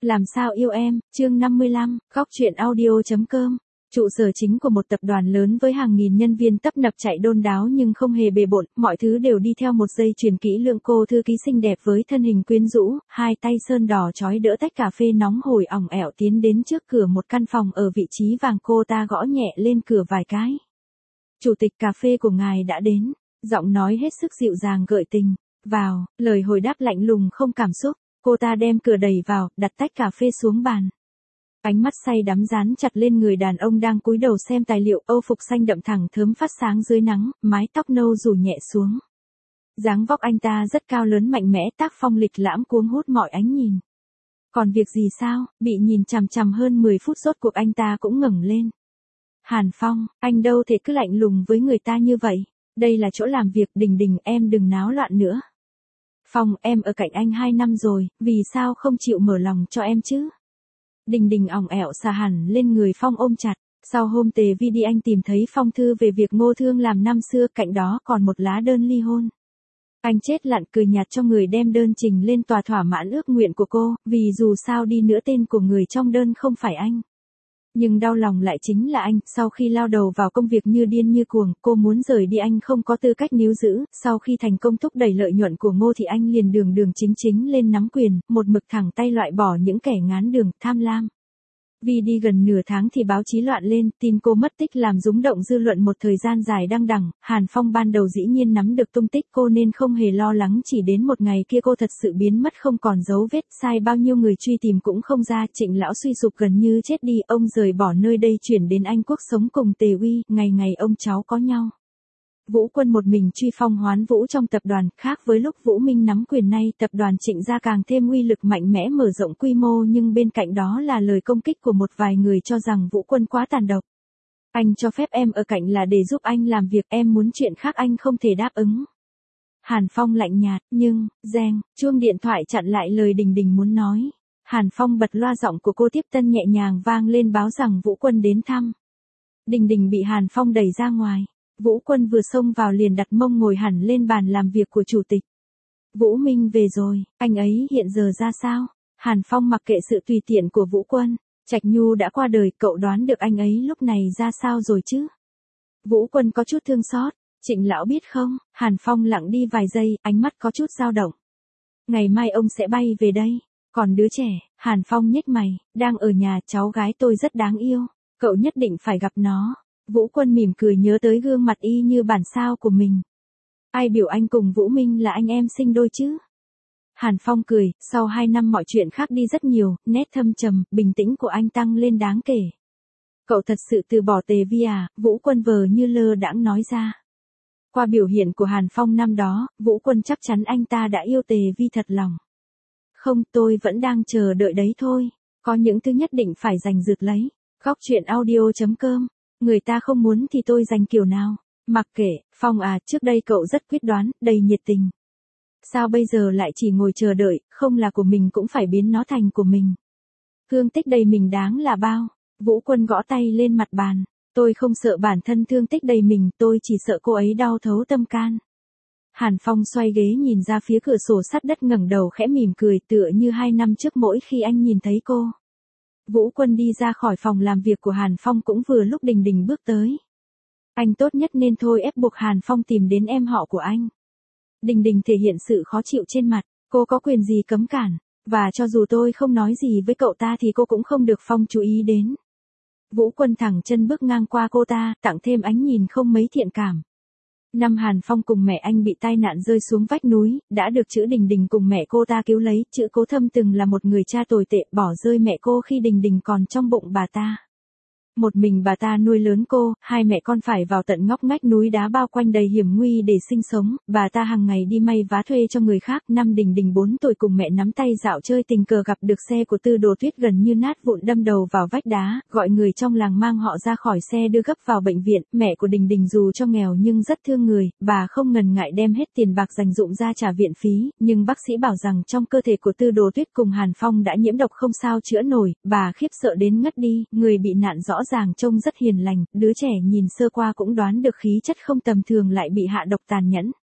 Làm sao yêu em, chương 55, góc truyện audio.com. Trụ sở chính của một tập đoàn lớn với hàng nghìn nhân viên tấp nập chạy đôn đáo nhưng không hề bề bộn, mọi thứ đều đi theo một dây chuyền kỹ lưỡng. Cô thư ký xinh đẹp với thân hình quyến rũ, hai tay sơn đỏ chói đỡ tách cà phê nóng hổi ỏng ẻo tiến đến trước cửa một căn phòng ở vị trí vàng. Cô ta gõ nhẹ lên cửa vài cái. Chủ tịch, cà phê của ngài đã đến, giọng nói hết sức dịu dàng gợi tình. Vào, lời hồi đáp lạnh lùng không cảm xúc. Cô ta đem cửa đẩy vào, đặt tách cà phê xuống bàn. Ánh mắt say đắm dán chặt lên người đàn ông đang cúi đầu xem tài liệu. Âu phục xanh đậm thẳng thớm phát sáng dưới nắng, mái tóc nâu rủ nhẹ xuống. Dáng vóc anh ta rất cao lớn mạnh mẽ, tác phong lịch lãm cuốn hút mọi ánh nhìn. Còn việc gì sao? Bị nhìn chằm chằm hơn 10 phút rốt cuộc anh ta cũng ngẩng lên. Hàn Phong, anh đâu thể cứ lạnh lùng với người ta như vậy. Đây là chỗ làm việc. Đình Đình, em đừng náo loạn nữa. Phong, em ở cạnh anh 2 năm rồi, vì sao không chịu mở lòng cho em chứ? Đình Đình ỏng ẻo xà hẳn lên người Phong ôm chặt. Sau hôm Tề Vi đi anh tìm thấy phong thư về việc Ngô Thương làm năm xưa, cạnh đó còn một lá đơn ly hôn. Anh chết lặng cười nhạt cho người đem đơn trình lên tòa thỏa mãn ước nguyện của cô, vì dù sao đi nữa tên của người trong đơn không phải anh. Nhưng đau lòng lại chính là anh. Sau khi lao đầu vào công việc như điên như cuồng, cô muốn rời đi anh không có tư cách níu giữ. Sau khi thành công thúc đẩy lợi nhuận của Ngô thì anh liền đường chính lên nắm quyền, một mực thẳng tay loại bỏ những kẻ ngán đường, tham lam. Vì đi gần nửa tháng thì báo chí loạn lên, tin cô mất tích làm rúng động dư luận một thời gian dài đăng đẳng. Hàn Phong ban đầu dĩ nhiên nắm được tung tích cô nên không hề lo lắng, chỉ đến một ngày kia cô thật sự biến mất không còn dấu vết, sai bao nhiêu người truy tìm cũng không ra. Trịnh lão suy sụp gần như chết đi, ông rời bỏ nơi đây chuyển đến Anh Quốc sống cùng Tề Uy, ngày ngày ông cháu có nhau. Vũ Quân một mình truy phong hoán vũ trong tập đoàn, khác với lúc Vũ Minh nắm quyền nay, tập đoàn Trịnh gia càng thêm uy lực mạnh mẽ mở rộng quy mô, nhưng bên cạnh đó là lời công kích của một vài người cho rằng Vũ Quân quá tàn độc. Anh cho phép em ở cạnh là để giúp anh làm việc, em muốn chuyện khác anh không thể đáp ứng. Hàn Phong lạnh nhạt, nhưng, reng, chuông điện thoại chặn lại lời Đình Đình muốn nói. Hàn Phong bật loa, giọng của cô tiếp tân nhẹ nhàng vang lên báo rằng Vũ Quân đến thăm. Đình Đình bị Hàn Phong đẩy ra ngoài. Vũ Quân vừa xông vào liền đặt mông ngồi hẳn lên bàn làm việc của chủ tịch. Vũ Minh về rồi, anh ấy hiện giờ ra sao? Hàn Phong mặc kệ sự tùy tiện của Vũ Quân. Trạch Nhu đã qua đời, cậu đoán được anh ấy lúc này ra sao rồi chứ? Vũ Quân có chút thương xót. Trịnh lão biết không? Hàn Phong lặng đi vài giây, ánh mắt có chút dao động. Ngày mai ông sẽ bay về đây. Còn đứa trẻ? Hàn Phong nhếch mày, đang ở nhà, cháu gái tôi rất đáng yêu. Cậu nhất định phải gặp nó. Vũ Quân mỉm cười nhớ tới gương mặt y như bản sao của mình. Ai biểu anh cùng Vũ Minh là anh em sinh đôi chứ? Hàn Phong cười, sau 2 năm mọi chuyện khác đi rất nhiều, nét thâm trầm, bình tĩnh của anh tăng lên đáng kể. Cậu thật sự từ bỏ Tề Vi à? Vũ Quân vờ như lơ đãng nói ra. Qua biểu hiện của Hàn Phong năm đó, Vũ Quân chắc chắn anh ta đã yêu Tề Vi thật lòng. Không, tôi vẫn đang chờ đợi đấy thôi. Có những thứ nhất định phải giành giật lấy. Góc truyện audio.com. Người ta không muốn thì tôi giành kiểu nào? Mặc kệ. Phong à, trước đây cậu rất quyết đoán, đầy nhiệt tình. Sao bây giờ lại chỉ ngồi chờ đợi, không là của mình cũng phải biến nó thành của mình. Thương tích đầy mình đáng là bao? Vũ Quân gõ tay lên mặt bàn. Tôi không sợ bản thân thương tích đầy mình, tôi chỉ sợ cô ấy đau thấu tâm can. Hàn Phong xoay ghế nhìn ra phía cửa sổ sắt đất, ngẩng đầu khẽ mỉm cười, tựa như 2 năm trước mỗi khi anh nhìn thấy cô. Vũ Quân đi ra khỏi phòng làm việc của Hàn Phong cũng vừa lúc Đình Đình bước tới. Anh tốt nhất nên thôi ép buộc Hàn Phong tìm đến em họ của anh. Đình Đình thể hiện sự khó chịu trên mặt, cô có quyền gì cấm cản, và cho dù tôi không nói gì với cậu ta thì cô cũng không được Phong chú ý đến. Vũ Quân thẳng chân bước ngang qua cô ta, tặng thêm ánh nhìn không mấy thiện cảm. Năm Hàn Phong cùng mẹ anh bị tai nạn rơi xuống vách núi, đã được chữ Đình Đình cùng mẹ cô ta cứu lấy. Chữ Cố Thâm từng là một người cha tồi tệ, bỏ rơi mẹ cô khi Đình Đình còn trong bụng bà ta. Một mình bà ta nuôi lớn cô, 2 mẹ con phải vào tận ngóc ngách núi đá bao quanh đầy hiểm nguy để sinh sống. Bà ta hàng ngày đi may vá thuê cho người khác. Năm Đình Đình 4 tuổi cùng mẹ nắm tay dạo chơi, tình cờ gặp được xe của Tư Đồ Tuyết gần như nát vụn đâm đầu vào vách đá, gọi người trong làng mang họ ra khỏi xe đưa gấp vào bệnh viện. Mẹ của Đình Đình dù cho nghèo nhưng rất thương người, bà không ngần ngại đem hết tiền bạc dành dụm ra trả viện phí, nhưng bác sĩ bảo rằng trong cơ thể của Tư Đồ Tuyết cùng Hàn Phong đã nhiễm độc không sao chữa nổi. Bà khiếp sợ đến ngất đi. Người bị nạn rõ ràng trông rất hiền lành, đứa trẻ nhìn sơ qua cũng đoán được khí chất không tầm thường lại bị hạ độc tàn nhẫn.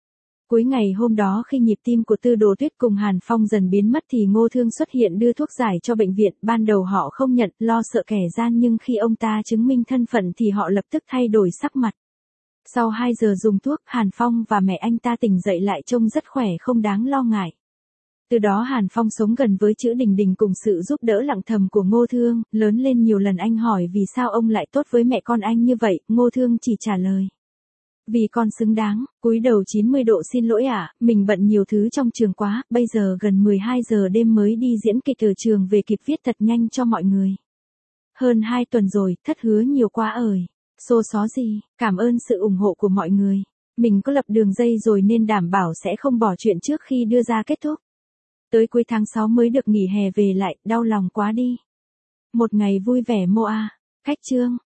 Cuối ngày hôm đó khi nhịp tim của Tư Đồ Tuyết cùng Hàn Phong dần biến mất thì Ngô Thương xuất hiện đưa thuốc giải cho bệnh viện, ban đầu họ không nhận, lo sợ kẻ gian nhưng khi ông ta chứng minh thân phận thì họ lập tức thay đổi sắc mặt. Sau 2 giờ dùng thuốc, Hàn Phong và mẹ anh ta tỉnh dậy lại trông rất khỏe không đáng lo ngại. Từ đó Hàn Phong sống gần với Trữ Đình Đình cùng sự giúp đỡ lặng thầm của Ngô Thương, lớn lên nhiều lần anh hỏi vì sao ông lại tốt với mẹ con anh như vậy, Ngô Thương chỉ trả lời. Vì con xứng đáng, cúi đầu 90 độ xin lỗi ạ, mình bận nhiều thứ trong trường quá, bây giờ gần 12 giờ đêm mới đi diễn kịch ở trường về kịp viết thật nhanh cho mọi người. Hơn 2 tuần rồi, thất hứa nhiều quá ời. Xô xó gì, cảm ơn sự ủng hộ của mọi người. Mình có lập đường dây rồi nên đảm bảo sẽ không bỏ chuyện trước khi đưa ra kết thúc. Tới cuối tháng 6 mới được nghỉ hè về lại, đau lòng quá đi. Một ngày vui vẻ Moa. Khách chương.